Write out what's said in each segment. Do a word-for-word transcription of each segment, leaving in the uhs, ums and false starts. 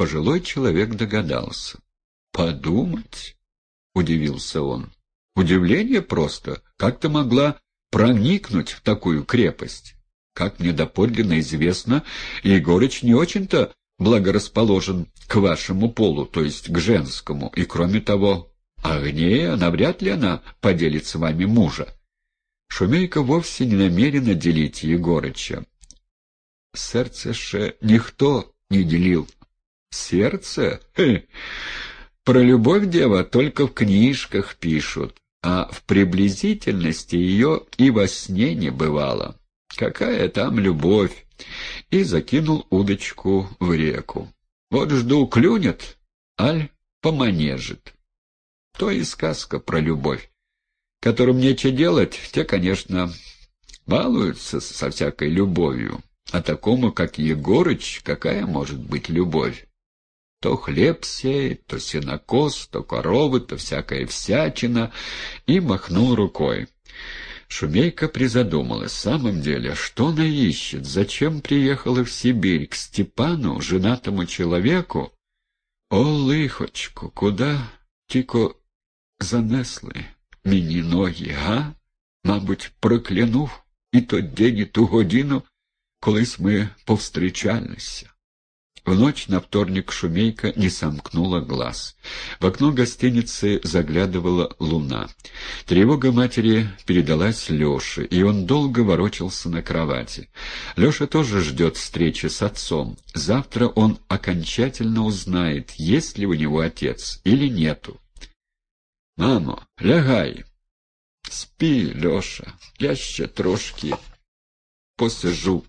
Пожилой человек догадался. «Подумать?» — удивился он. «Удивление просто. Как ты могла проникнуть в такую крепость? Как мне доподлинно известно, Егорыч не очень-то благорасположен к вашему полу, то есть к женскому, и, кроме того, Агнея, навряд ли она поделит с вами мужа». Шумейка вовсе не намерена делить Егорыча. Сердце ше никто не делил. Сердце? Хе. Про любовь, дева, только в книжках пишут, а в приблизительности ее и во сне не бывало. Какая там любовь? И закинул удочку в реку. Вот жду, клюнет, аль поманежит. То и сказка про любовь. Которым нечего делать, те, конечно, балуются со всякой любовью. А такому, как Егорыч, какая может быть любовь? То хлеб сеет, то сенокос, то коровы, то всякая всячина, и махнул рукой. Шумейка призадумалась. В самом деле, что она ищет? Зачем приехала в Сибирь к Степану, женатому человеку? О, лихочку, куда тільки занесли мені ноги, га? Мабуть, проклянув і той день, і ту годину, колись ми повстрічалися. В ночь на вторник Шумейка не сомкнула глаз. В окно гостиницы заглядывала луна. Тревога матери передалась Леше, и он долго ворочался на кровати. Леша тоже ждет встречи с отцом. Завтра он окончательно узнает, есть ли у него отец или нету. «Мамо, лягай!» «Спи, Леша, я ще трошки посижу».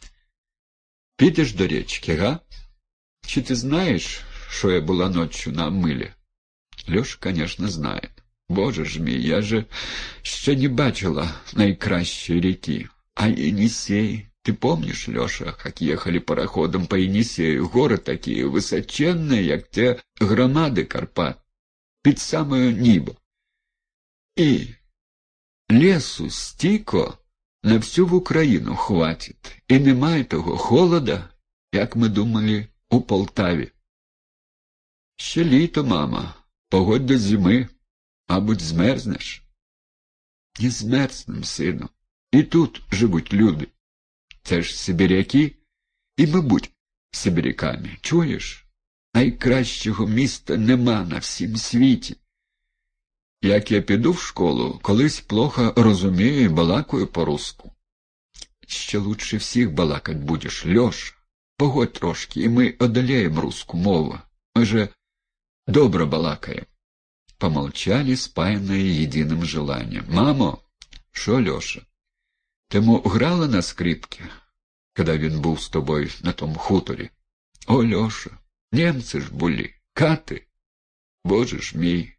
«Підеш до речки, га? Чи ти знаєш, що я була ночью на милі?» Леша, конечно, знает. «Боже ж мій, я же ще не бачила найкращей реки. А Енисей, ты помнишь, Леша, как ехали пароходом по Енисею? Горы такие высоченные, як те громади Карпат, під самою небо. І лесу стільки на всю в Україну хватить. І немає того холода, як ми думали у Полтаві. Ще літо, мама, погодь до зими, мабуть, змерзнеш. Не змерзнем, сину. І тут живуть люди. Це ж сибіряки, і ми будь сибіряками, чуєш? Найкращого міста нема на всім світі. Як я піду в школу, колись плохо розумію і балакаю по-руску. Ще лучше всіх балакать будеш, Леша. Погодь трошки, і ми одолеем русскую мову. Мы же добро балакаем. Помолчали, спаянные единым желанием. «Мамо!» «Шо, Леша? Ти му грала на скрипке, когда він був з тобою на том хуторі?» «О, Леша, немцы ж були, каты! Боже ж мій!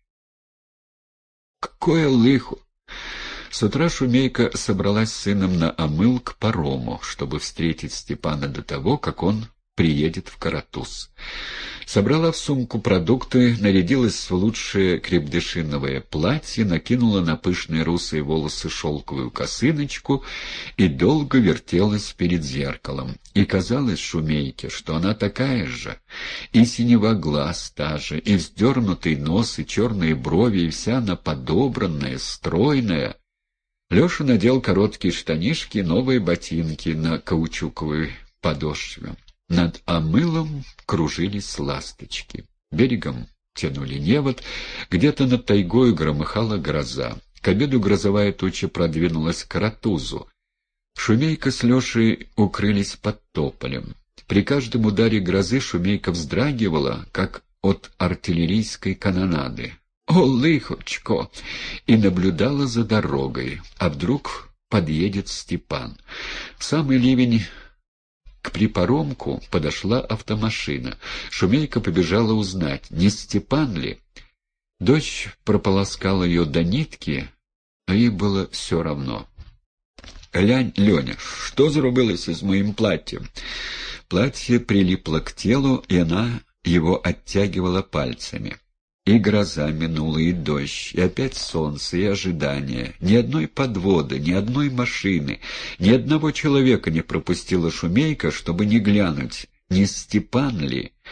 Какое лихо!» С утра Шумейка собралась с сыном на омыл к парому, чтобы встретить Степана до того, как он приедет в Каратуз. Собрала в сумку продукты, нарядилась в лучшее крепдышиновое платье, накинула на пышные русые волосы шелковую косыночку и долго вертелась перед зеркалом. И казалось Шумейке, что она такая же, и синева глаз та же, и вздернутый нос, и черные брови, и вся она подобранная, стройная. Леша надел короткие штанишки и новые ботинки на каучуковой подошве. Над омылом кружились ласточки. Берегом тянули невод, где-то над тайгою громыхала гроза. К обеду грозовая туча продвинулась к Каратузу. Шумейка с Лешей укрылись под тополем. При каждом ударе грозы Шумейка вздрагивала, как от артиллерийской канонады. «О, лихочко!» и наблюдала за дорогой. А вдруг подъедет Степан? В самый ливень к припоромку подошла автомашина. Шумейка побежала узнать, не Степан ли. Дождь прополоскал ее до нитки, но ей было все равно. «Глянь, Леня, что зарубилось с моим платьем?» Платье прилипло к телу, и она его оттягивала пальцами. И гроза минула, и дождь, и опять солнце, и ожидание. Ни одной подводы, ни одной машины, ни одного человека не пропустила Шумейка, чтобы не глянуть, не Степан ли.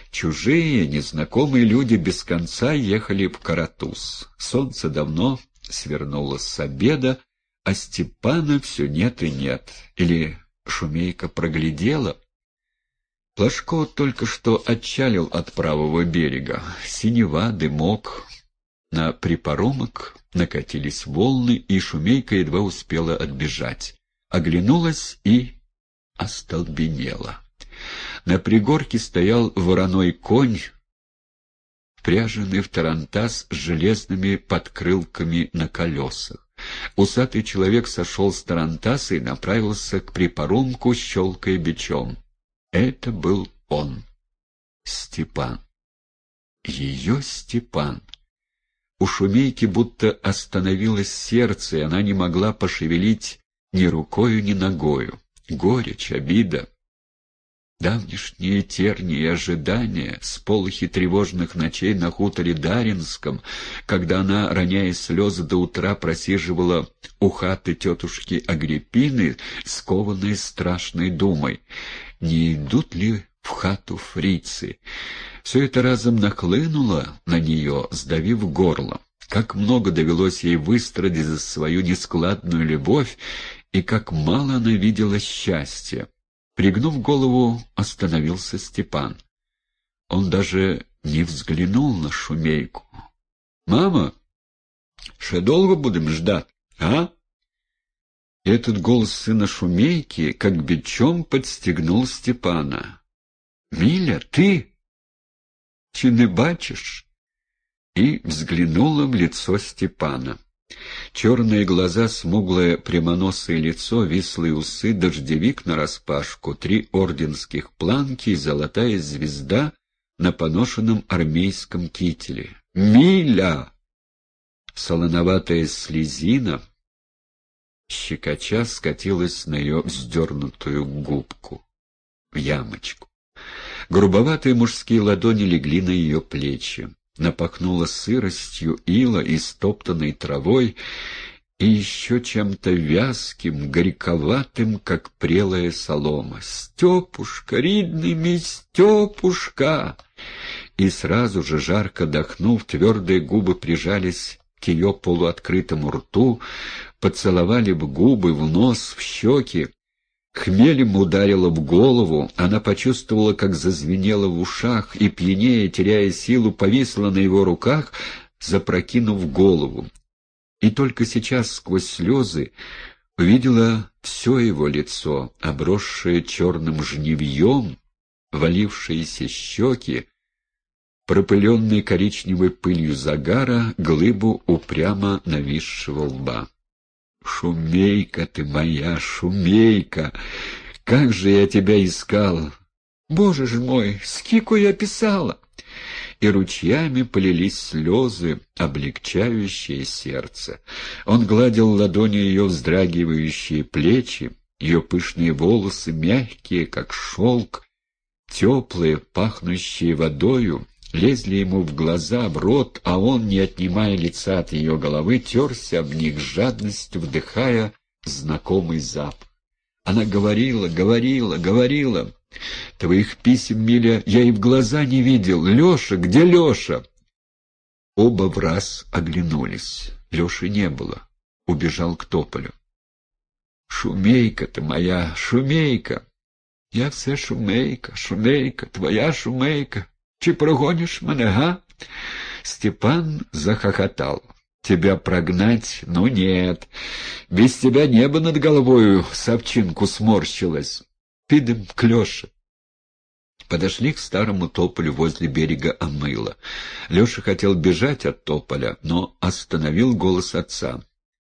Чужие, незнакомые люди без конца ехали в Каратуз. Солнце давно свернуло с обеда, а Степана все нет и нет. Или Шумейка проглядела? Плашко только что отчалил от правого берега. Синева, дымок. На припоромок накатились волны, и Шумейка едва успела отбежать. Оглянулась и остолбенела. На пригорке стоял вороной конь, впряженный в тарантас с железными подкрылками на колесах. Усатый человек сошел с тарантаса и направился к припоромку, щелкая бичом. Это был он, Степан. Ее Степан. У Шумейки будто остановилось сердце, и она не могла пошевелить ни рукою, ни ногою. Горечь, обида, давнишние терни и ожидания, сполохи тревожных ночей на хуторе Даринском, когда она, роняя слезы, до утра просиживала у хаты тетушки Агриппины, скованной страшной думой. Не идут ли в хату фрицы? Все это разом нахлынуло на нее, сдавив горло. Как много довелось ей выстрадить за свою нескладную любовь, и как мало она видела счастья. Пригнув голову, остановился Степан. Он даже не взглянул на Шумейку. «Мама, ше долго будем ждать, а?» Этот голос сына Шумейки как бичом подстегнул Степана. «Миля, ты? Чи не бачишь?» И взглянула в лицо Степана. Черные глаза, смуглое прямоносое лицо, вислые усы, дождевик нараспашку, три орденских планки и золотая звезда на поношенном армейском кителе. «Миля!» Солоноватая слезина, щекоча, скатилась на ее вздернутую губку, в ямочку. Грубоватые мужские ладони легли на ее плечи. Напахнуло сыростью, ила и стоптанной травой, и еще чем-то вязким, горьковатым, как прелая солома. «Степушка, ридный мой Степушка!» И сразу же, жарко дохнув, твердые губы прижались к ее полуоткрытому рту, поцеловали в губы, в нос, в щеки. Хмелем ударила в голову, она почувствовала, как зазвенело в ушах, и, пьянее, теряя силу, повисла на его руках, запрокинув голову. И только сейчас, сквозь слезы, увидела все его лицо, обросшее черным жневьем, валившиеся щеки, пропыленные коричневой пылью загара, глыбу упрямо нависшего лба. «Шумейка ты моя, Шумейка! Как же я тебя искал! Боже ж мой, скику я писала!» И ручьями полились слезы, облегчающие сердце. Он гладил ладонью ее вздрагивающие плечи, ее пышные волосы, мягкие, как шелк, теплые, пахнущие водою, лезли ему в глаза, в рот, а он, не отнимая лица от ее головы, терся об них с жадностью, вдыхая знакомый запах. Она говорила, говорила, говорила. «Твоих писем, Миля, я и в глаза не видел. Леша, где Леша?» Оба враз оглянулись. Леши не было. Убежал к тополю. «Шумейка ты моя, Шумейка!» «Я все Шумейка, Шумейка, твоя Шумейка. Чи прогонишь меня, га?» Степан захохотал. «Тебя прогнать? Ну нет. Без тебя небо над головою совчинку сморщилось. Пидем к Леше». Подошли к старому тополю возле берега Амыла. Леша хотел бежать от тополя, но остановил голос отца.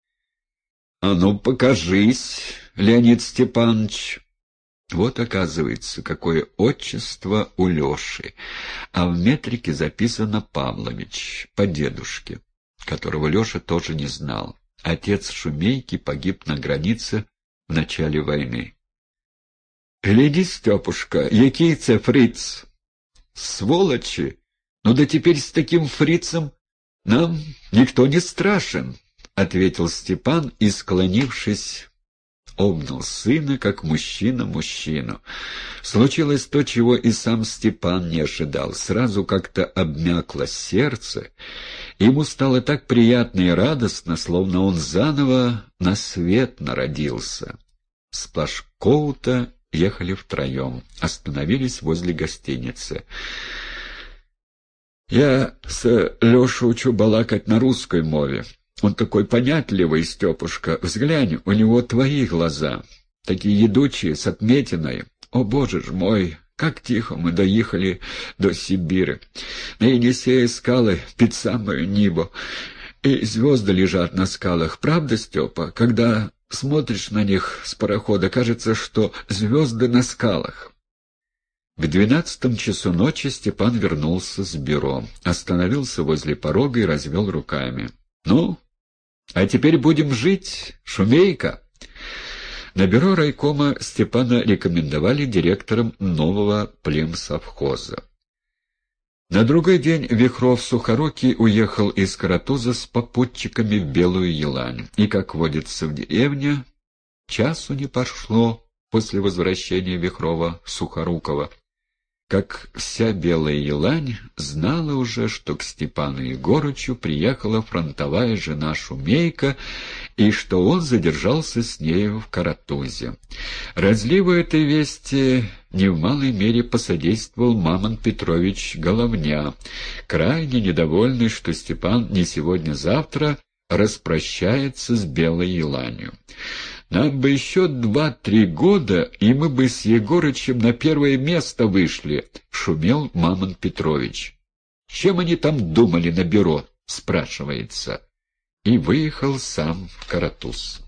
«А ну, покажись, Леонид Степанович!» Вот, оказывается, какое отчество у Леши, а в метрике записано Павлович, по дедушке, которого Леша тоже не знал. Отец Шумейки погиб на границе в начале войны. «Гляди, Степушка, який це фриц! Сволочи! Ну да теперь с таким фрицем нам никто не страшен!» — ответил Степан и, склонившись, обнял сына, как мужчина мужчину. Случилось то, чего и сам Степан не ожидал. Сразу как-то обмякло сердце. Ему стало так приятно и радостно, словно он заново на свет народился. С Плашкову-то ехали втроем, остановились возле гостиницы. «Я с Лешу учу балакать на русской мове. Он такой понятливый, Степушка. Взглянь, у него твои глаза, такие едучие, с отметиной. О, боже ж мой, как тихо мы доехали до Сибири. На Енисее скалы під самою небо, и звезды лежат на скалах. Правда, Степа, когда смотришь на них с парохода, кажется, что звезды на скалах». К двенадцатому часу ночи Степан вернулся с бюро, остановился возле порога и развел руками. «Ну, а теперь будем жить, Шумейка!» На бюро райкома Степана рекомендовали директором нового племсовхоза. На другой день Вихров-Сухорукий уехал из Каратуза с попутчиками в Белую Елань, и, как водится в деревне, часу не прошло после возвращения Вихрова-Сухорукова, как вся Белая Елань знала уже, что к Степану Егорычу приехала фронтовая жена Шумейка и что он задержался с нею в Каратузе. Разливу этой вести не в малой мере посодействовал Мамонт Петрович Головня, крайне недовольный, что Степан не сегодня-завтра распрощается с Белой Еланью. «Нам бы еще два-три года, и мы бы с Егорычем на первое место вышли», — шумел Мамонт Петрович. «Чем они там думали на бюро?» — спрашивается. И выехал сам в Каратуз.